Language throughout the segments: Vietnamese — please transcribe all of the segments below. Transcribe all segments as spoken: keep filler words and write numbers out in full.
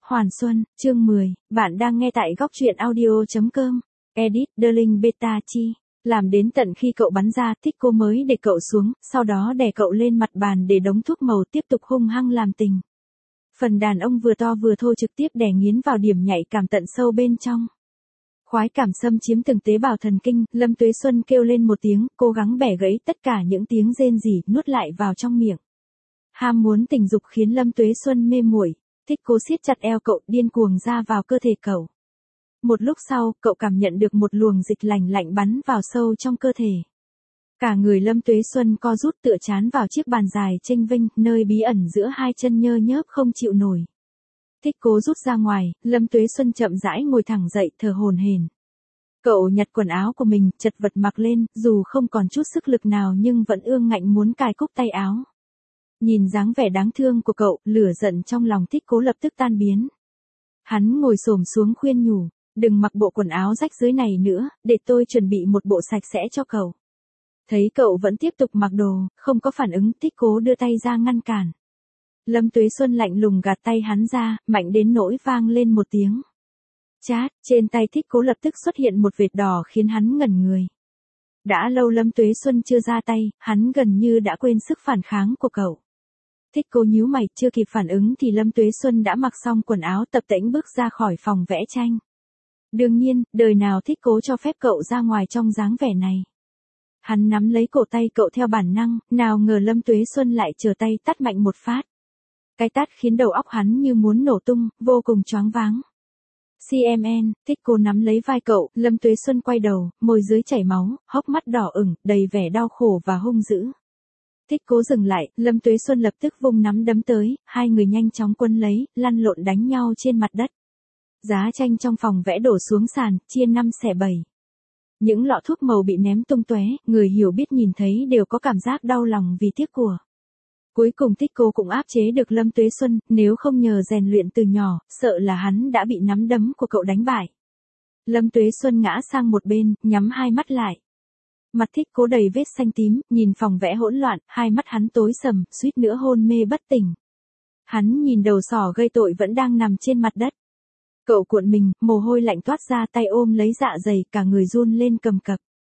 Hoàn Xuân, chương mười, bạn đang nghe tại góc truyện audio.com, edit, Darling Beta Chi. Làm đến tận khi cậu bắn ra, thích cô mới để cậu xuống, sau đó đè cậu lên mặt bàn để đống thuốc màu tiếp tục hung hăng làm tình. Phần đàn ông vừa to vừa thô trực tiếp đè nghiến vào điểm nhạy cảm tận sâu bên trong. Khoái cảm xâm chiếm từng tế bào thần kinh, Lâm Tuế Xuân kêu lên một tiếng, cố gắng bẻ gãy tất cả những tiếng rên rỉ, nuốt lại vào trong miệng. Ham muốn tình dục khiến Lâm Tuế Xuân mê muội. Thích cố siết chặt eo cậu, điên cuồng ra vào cơ thể cậu. Một lúc sau, cậu cảm nhận được một luồng dịch lạnh lạnh bắn vào sâu trong cơ thể. Cả người Lâm Tuế Xuân co rút tựa chán vào chiếc bàn dài chênh vênh, nơi bí ẩn giữa hai chân nhơ nhớp không chịu nổi. Thích cố rút ra ngoài, Lâm Tuế Xuân chậm rãi ngồi thẳng dậy, thở hổn hển. Cậu nhặt quần áo của mình, chật vật mặc lên, dù không còn chút sức lực nào nhưng vẫn ương ngạnh muốn cài cúc tay áo. Nhìn dáng vẻ đáng thương của cậu, lửa giận trong lòng thích cố lập tức tan biến. Hắn ngồi xổm xuống khuyên nhủ, đừng mặc bộ quần áo rách dưới này nữa, để tôi chuẩn bị một bộ sạch sẽ cho cậu. Thấy cậu vẫn tiếp tục mặc đồ, không có phản ứng, thích cố đưa tay ra ngăn cản. Lâm Tuế Xuân lạnh lùng gạt tay hắn ra, mạnh đến nỗi vang lên một tiếng. Chát, trên tay thích cố lập tức xuất hiện một vệt đỏ khiến hắn ngẩn người. Đã lâu Lâm Tuế Xuân chưa ra tay, hắn gần như đã quên sức phản kháng của cậu. Thích cố nhíu mày, chưa kịp phản ứng thì Lâm Tuế Xuân đã mặc xong quần áo tập tễnh bước ra khỏi phòng vẽ tranh. Đương nhiên, đời nào thích cố cho phép cậu ra ngoài trong dáng vẻ này. Hắn nắm lấy cổ tay cậu theo bản năng, nào ngờ Lâm Tuế Xuân lại trở tay tát mạnh một phát. Cái tát khiến đầu óc hắn như muốn nổ tung, vô cùng choáng váng. xê em en, thích cố nắm lấy vai cậu, Lâm Tuế Xuân quay đầu, môi dưới chảy máu, hốc mắt đỏ ửng, đầy vẻ đau khổ và hung dữ. Thích cố dừng lại, Lâm Tuế Xuân lập tức vung nắm đấm tới, hai người nhanh chóng quấn lấy, lăn lộn đánh nhau trên mặt đất. Giá tranh trong phòng vẽ đổ xuống sàn, chia năm xẻ bảy. Những lọ thuốc màu bị ném tung tóe, người hiểu biết nhìn thấy đều có cảm giác đau lòng vì tiếc của. Cuối cùng thích cố cũng áp chế được Lâm Tuế Xuân, nếu không nhờ rèn luyện từ nhỏ, sợ là hắn đã bị nắm đấm của cậu đánh bại. Lâm Tuế Xuân ngã sang một bên, nhắm hai mắt lại. Mặt thích cố đầy vết xanh tím, nhìn phòng vẽ hỗn loạn, hai mắt hắn tối sầm, suýt nữa hôn mê bất tỉnh. Hắn nhìn đầu sỏ gây tội vẫn đang nằm trên mặt đất. Cậu cuộn mình, mồ hôi lạnh toát ra, tay ôm lấy dạ dày, cả người run lên cầm cập.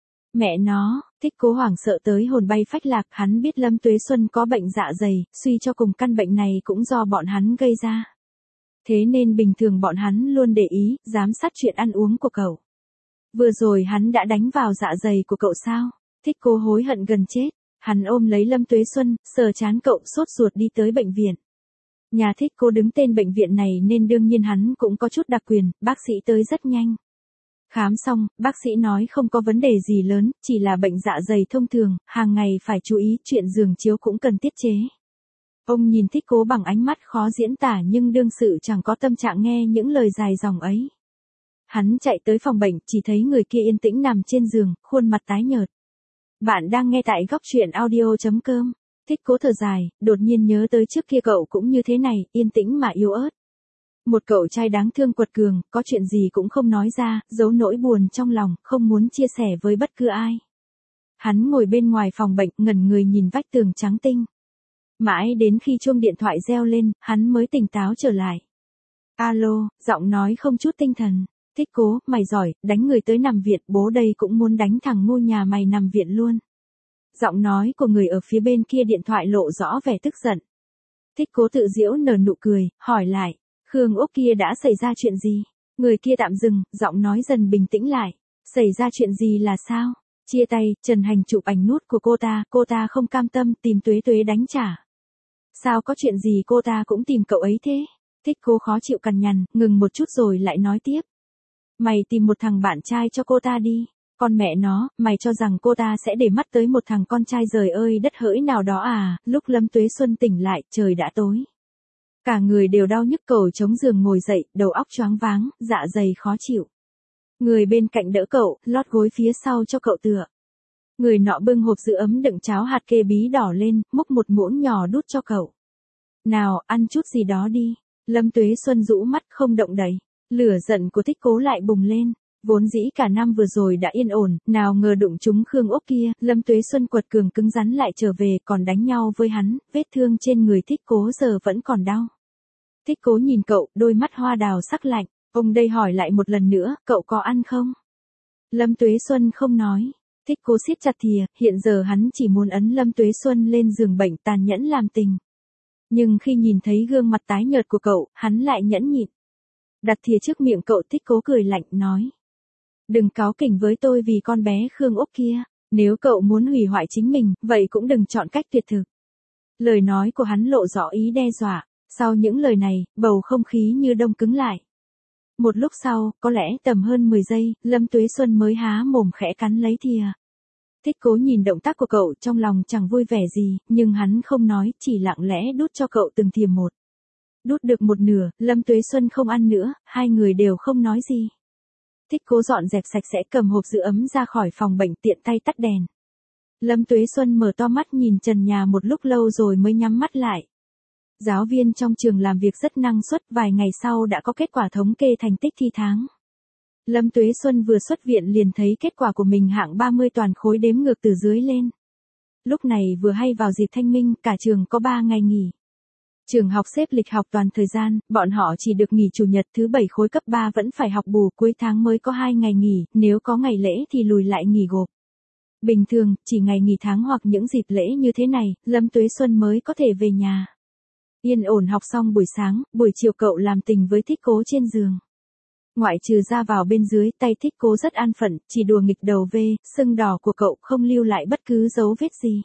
Mẹ nó, thích cố hoảng sợ tới hồn bay phách lạc, hắn biết Lâm Tuế Xuân có bệnh dạ dày, suy cho cùng căn bệnh này cũng do bọn hắn gây ra. Thế nên bình thường bọn hắn luôn để ý, giám sát chuyện ăn uống của cậu. Vừa rồi hắn đã đánh vào dạ dày của cậu sao? Thích cố hối hận gần chết. Hắn ôm lấy Lâm Tuế Xuân, sờ trán cậu, sốt ruột đi tới bệnh viện. Nhà thích cố đứng tên bệnh viện này nên đương nhiên hắn cũng có chút đặc quyền, bác sĩ tới rất nhanh. Khám xong, bác sĩ nói không có vấn đề gì lớn, chỉ là bệnh dạ dày thông thường, hàng ngày phải chú ý, chuyện giường chiếu cũng cần tiết chế. Ông nhìn thích cố bằng ánh mắt khó diễn tả nhưng đương sự chẳng có tâm trạng nghe những lời dài dòng ấy. Hắn chạy tới phòng bệnh, chỉ thấy người kia yên tĩnh nằm trên giường, khuôn mặt tái nhợt. Bạn đang nghe tại góc truyện audio.com. Thích cố thở dài, đột nhiên nhớ tới trước kia cậu cũng như thế này, yên tĩnh mà yếu ớt. Một cậu trai đáng thương quật cường, có chuyện gì cũng không nói ra, giấu nỗi buồn trong lòng, không muốn chia sẻ với bất cứ ai. Hắn ngồi bên ngoài phòng bệnh, ngẩn người nhìn vách tường trắng tinh. Mãi đến khi chuông điện thoại reo lên, hắn mới tỉnh táo trở lại. Alo, giọng nói không chút tinh thần. Thích cố, mày giỏi, đánh người tới nằm viện, bố đây cũng muốn đánh thằng ngu nhà mày nằm viện luôn. Giọng nói của người ở phía bên kia điện thoại lộ rõ vẻ tức giận. Thích cố tự giễu nở nụ cười, hỏi lại, Khương Úc kia đã xảy ra chuyện gì? Người kia tạm dừng, giọng nói dần bình tĩnh lại. Xảy ra chuyện gì là sao? Chia tay, Trần Hành chụp ảnh nút của cô ta, cô ta không cam tâm, tìm Tuế Tuế đánh trả. Sao có chuyện gì cô ta cũng tìm cậu ấy thế? Thích cố khó chịu cằn nhằn, ngừng một chút rồi lại nói tiếp. Mày tìm một thằng bạn trai cho cô ta đi. Con mẹ nó, mày cho rằng cô ta sẽ để mắt tới một thằng con trai rời ơi đất hỡi nào đó à? Lúc Lâm Tuế Xuân tỉnh lại, trời đã tối. Cả người đều đau nhức, cậu chống giường ngồi dậy, đầu óc choáng váng, dạ dày khó chịu. Người bên cạnh đỡ cậu, lót gối phía sau cho cậu tựa. Người nọ bưng hộp giữ ấm đựng cháo hạt kê bí đỏ lên, múc một muỗng nhỏ đút cho cậu. Nào, ăn chút gì đó đi. Lâm Tuế Xuân rũ mắt không động đậy. Lửa giận của thích cố lại bùng lên. Vốn dĩ cả năm vừa rồi đã yên ổn, nào ngờ đụng trúng Khương Úc kia, Lâm Tuế Xuân quật cường cứng rắn lại trở về, còn đánh nhau với hắn, vết thương trên người thích cố giờ vẫn còn đau. Thích Cố nhìn cậu, đôi mắt hoa đào sắc lạnh. Ông đây hỏi lại một lần nữa, cậu có ăn không? Lâm Tuế Xuân không nói. Thích Cố siết chặt thìa, hiện giờ hắn chỉ muốn ấn Lâm Tuế Xuân lên giường bệnh tàn nhẫn làm tình. Nhưng khi nhìn thấy gương mặt tái nhợt của cậu, hắn lại nhẫn nhịn. Đặt thìa trước miệng cậu, Thích Cố cười lạnh, nói. Đừng cáu kỉnh với tôi vì con bé Khương Úc kia. Nếu cậu muốn hủy hoại chính mình, vậy cũng đừng chọn cách tuyệt thực. Lời nói của hắn lộ rõ ý đe dọa. Sau những lời này, bầu không khí như đông cứng lại. Một lúc sau, có lẽ tầm hơn mười giây, Lâm Tuế Xuân mới há mồm khẽ cắn lấy thìa. Thích Cố nhìn động tác của cậu trong lòng chẳng vui vẻ gì, nhưng hắn không nói, chỉ lặng lẽ đút cho cậu từng thìa một. Đút được một nửa, Lâm Tuế Xuân không ăn nữa, hai người đều không nói gì. Thích Cố dọn dẹp sạch sẽ cầm hộp giữ ấm ra khỏi phòng bệnh, tiện tay tắt đèn. Lâm Tuế Xuân mở to mắt nhìn trần nhà một lúc lâu rồi mới nhắm mắt lại. Giáo viên trong trường làm việc rất năng suất, vài ngày sau đã có kết quả thống kê thành tích thi tháng. Lâm Tuế Xuân vừa xuất viện liền thấy kết quả của mình hạng ba mươi toàn khối đếm ngược từ dưới lên. Lúc này vừa hay vào dịp thanh minh, cả trường có ba ngày nghỉ. Trường học xếp lịch học toàn thời gian, bọn họ chỉ được nghỉ chủ nhật, thứ bảy khối cấp ba vẫn phải học bù, cuối tháng mới có hai ngày nghỉ, nếu có ngày lễ thì lùi lại nghỉ gộp. Bình thường, chỉ ngày nghỉ tháng hoặc những dịp lễ như thế này, Lâm Tuế Xuân mới có thể về nhà. Yên ổn học xong buổi sáng, buổi chiều cậu làm tình với Thích Cố trên giường. Ngoại trừ ra vào bên dưới, tay Thích Cố rất an phận, chỉ đùa nghịch đầu về, sưng đỏ của cậu không lưu lại bất cứ dấu vết gì.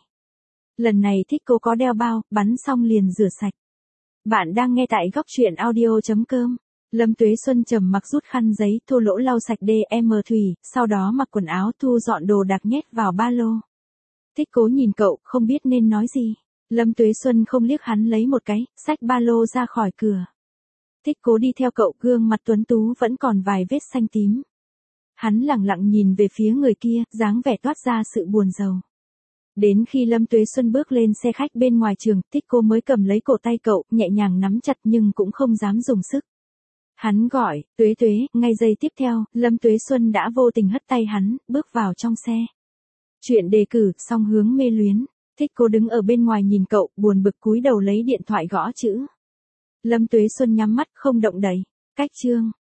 Lần này Thích Cố có đeo bao, bắn xong liền rửa sạch. Bạn đang nghe tại góc truyện audio chấm com. Lâm Tuế Xuân trầm mặc rút khăn giấy, thô lỗ lau sạch đê em thủy, sau đó mặc quần áo thu dọn đồ đạc nhét vào ba lô. Thích Cố nhìn cậu, không biết nên nói gì. Lâm Tuế Xuân không liếc hắn lấy một cái, xách ba lô ra khỏi cửa. Thích Cố đi theo cậu, gương mặt tuấn tú vẫn còn vài vết xanh tím. Hắn lặng lặng nhìn về phía người kia, dáng vẻ toát ra sự buồn rầu. Đến khi Lâm Tuế Xuân bước lên xe khách bên ngoài trường, Thích Cố mới cầm lấy cổ tay cậu, nhẹ nhàng nắm chặt nhưng cũng không dám dùng sức. Hắn gọi, Tuế Tuế, ngay giây tiếp theo, Lâm Tuế Xuân đã vô tình hất tay hắn, bước vào trong xe. Chuyện đề cử, song hướng mê luyến. Thích Cố đứng ở bên ngoài nhìn cậu, buồn bực cúi đầu lấy điện thoại gõ chữ. Lâm Tuế Xuân nhắm mắt không động đậy. Cách chương.